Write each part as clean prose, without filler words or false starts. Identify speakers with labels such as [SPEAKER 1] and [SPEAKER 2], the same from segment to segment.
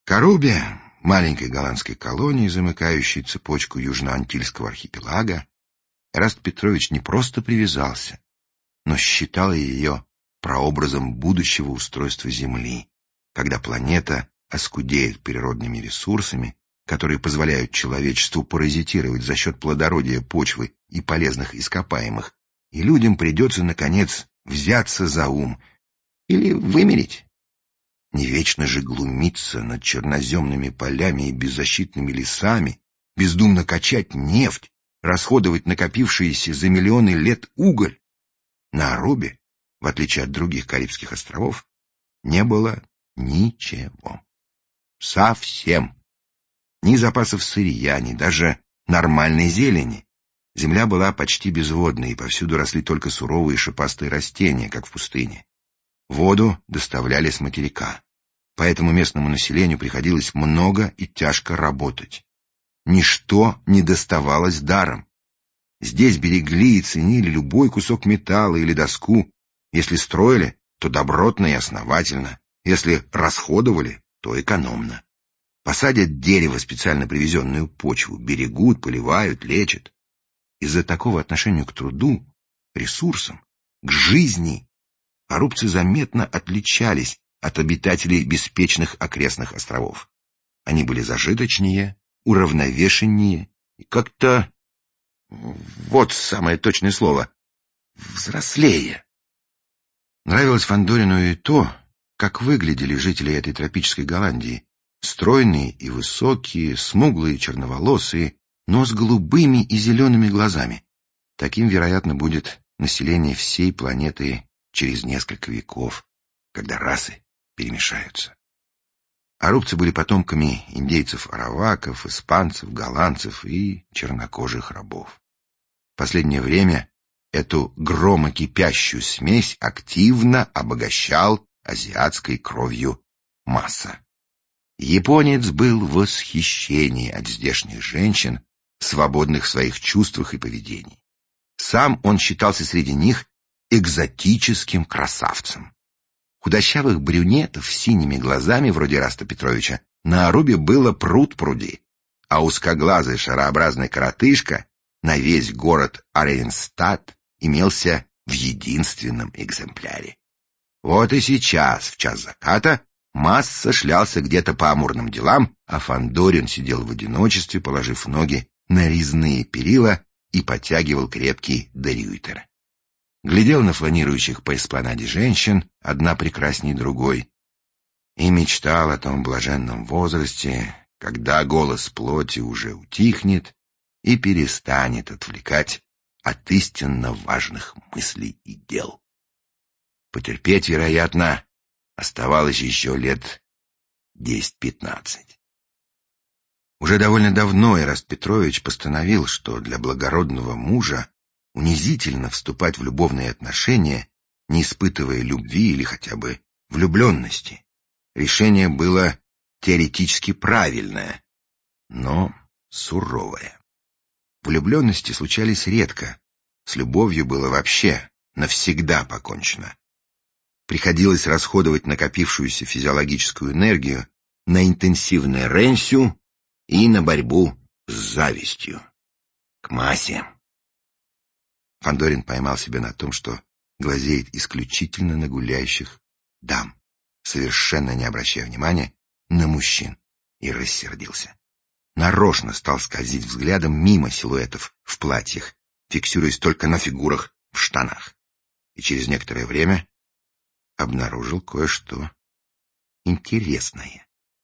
[SPEAKER 1] Арубе, маленькой голландской колонии, замыкающей цепочку Южно-Антильского архипелага, Эраст Петрович не просто привязался, но считал ее прообразом будущего устройства Земли, когда планета оскудеет природными ресурсами, которые позволяют человечеству паразитировать за счет плодородия почвы и полезных ископаемых, и людям придется, наконец, взяться за ум или вымереть. Не вечно же глумиться над черноземными полями и беззащитными лесами, бездумно качать нефть, расходовать накопившиеся за миллионы лет уголь. На Арубе, в отличие от других Карибских островов, не было ничего. Совсем. Ни запасов сырья, ни даже нормальной зелени. Земля была почти безводной, и повсюду росли только суровые шипастые растения, как в пустыне. Воду доставляли с материка, поэтому местному населению приходилось много и тяжко работать. Ничто не доставалось даром. Здесь берегли и ценили любой кусок металла или доску. Если строили, то добротно и основательно. Если расходовали, то экономно. Посадят дерево, специально привезенную почву, берегут, поливают, лечат. Из-за такого отношения к труду, ресурсам, к жизни арубцы заметно отличались от обитателей беспечных окрестных островов. Они были зажиточнее, уравновешеннее и как-то, вот самое точное слово, взрослее. Нравилось Фандорину и то, как выглядели жители этой тропической Голландии. Стройные и высокие, смуглые и черноволосые, но с голубыми и зелеными глазами. Таким, вероятно, будет население всей планеты через несколько веков, когда расы перемешаются. Арубцы были потомками индейцев-араваков, испанцев, голландцев и чернокожих рабов. В последнее время эту громокипящую смесь активно обогащал азиатской кровью Масса. Японец был в восхищении от здешних женщин, свободных в своих чувствах и поведении. Сам он считался среди них экзотическим красавцем. Худощавых брюнетов с синими глазами, вроде Эраста Петровича, на Арубе было пруд-пруди, а узкоглазый шарообразный коротышка на весь город Аренстад имелся в единственном экземпляре. Вот и сейчас, в час заката, Масса шлялся где-то по амурным делам, а Фандорин сидел в одиночестве, положив ноги на резные перила и подтягивал крепкий дерюйтер. Глядел на фланирующих по эспланаде женщин, одна прекрасней другой, и мечтал о том блаженном возрасте, когда голос плоти уже утихнет и перестанет отвлекать от истинно важных мыслей и дел. Потерпеть, вероятно, оставалось еще лет 10-15. Уже довольно давно Эраст Петрович постановил, что для благородного мужа унизительно вступать в любовные отношения, не испытывая любви или хотя бы влюбленности. Решение было теоретически правильное, но суровое. Влюбленности случались редко, с любовью было вообще навсегда покончено. Приходилось расходовать накопившуюся физиологическую энергию на интенсивное ренсю и на борьбу с завистью к массе. Фандорин поймал себя на том, что глазеет исключительно на гуляющих дам, совершенно не обращая внимания на мужчин, и рассердился. Нарочно стал скользить взглядом мимо силуэтов в платьях, фиксируясь только на фигурах в штанах. И через некоторое время обнаружил кое-что интересное.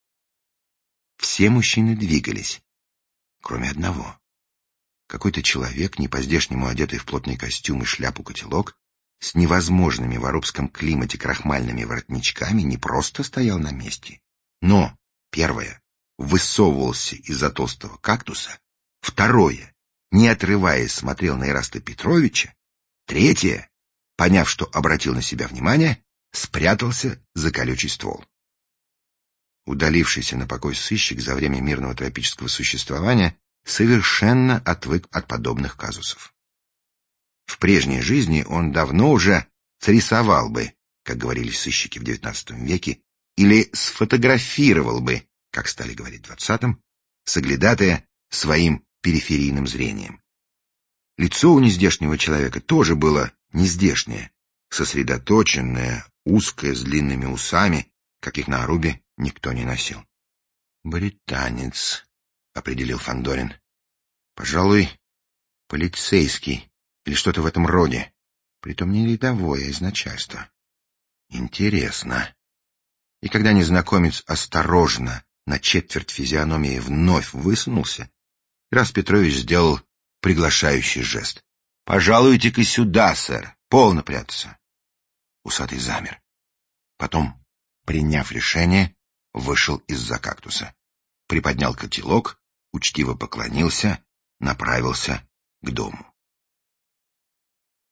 [SPEAKER 1] Все мужчины двигались, кроме одного. Какой-то человек, не по-здешнему одетый в плотный костюм и шляпу-котелок, с невозможными в арубском климате крахмальными воротничками, не просто стоял на месте, но, первое, высовывался из-за толстого кактуса, второе, не отрываясь, смотрел на Эраста Петровича, третье, поняв, что обратил на себя внимание, спрятался за колючий ствол. Удалившийся на покой сыщик за время мирного тропического существования совершенно отвык от подобных казусов. В прежней жизни он давно уже срисовал бы, как говорили сыщики в XIX веке, или сфотографировал бы как стали говорить в 20-м, соглядатая своим периферийным зрением. Лицо у нездешнего человека тоже было нездешнее, сосредоточенное, узкое, с длинными усами, каких на Арубе никто не носил. «Британец», — определил Фандорин. «Пожалуй, полицейский или что-то в этом роде, притом не рядовое, а из начальства. Интересно». И когда незнакомец осторожно на четверть физиономии вновь высунулся, Ираст Петрович сделал приглашающий жест. «Пожалуйте-ка сюда, сэр, полно прятаться». Усатый замер. Потом, приняв решение, вышел из-за кактуса, приподнял котелок, учтиво поклонился, направился к дому.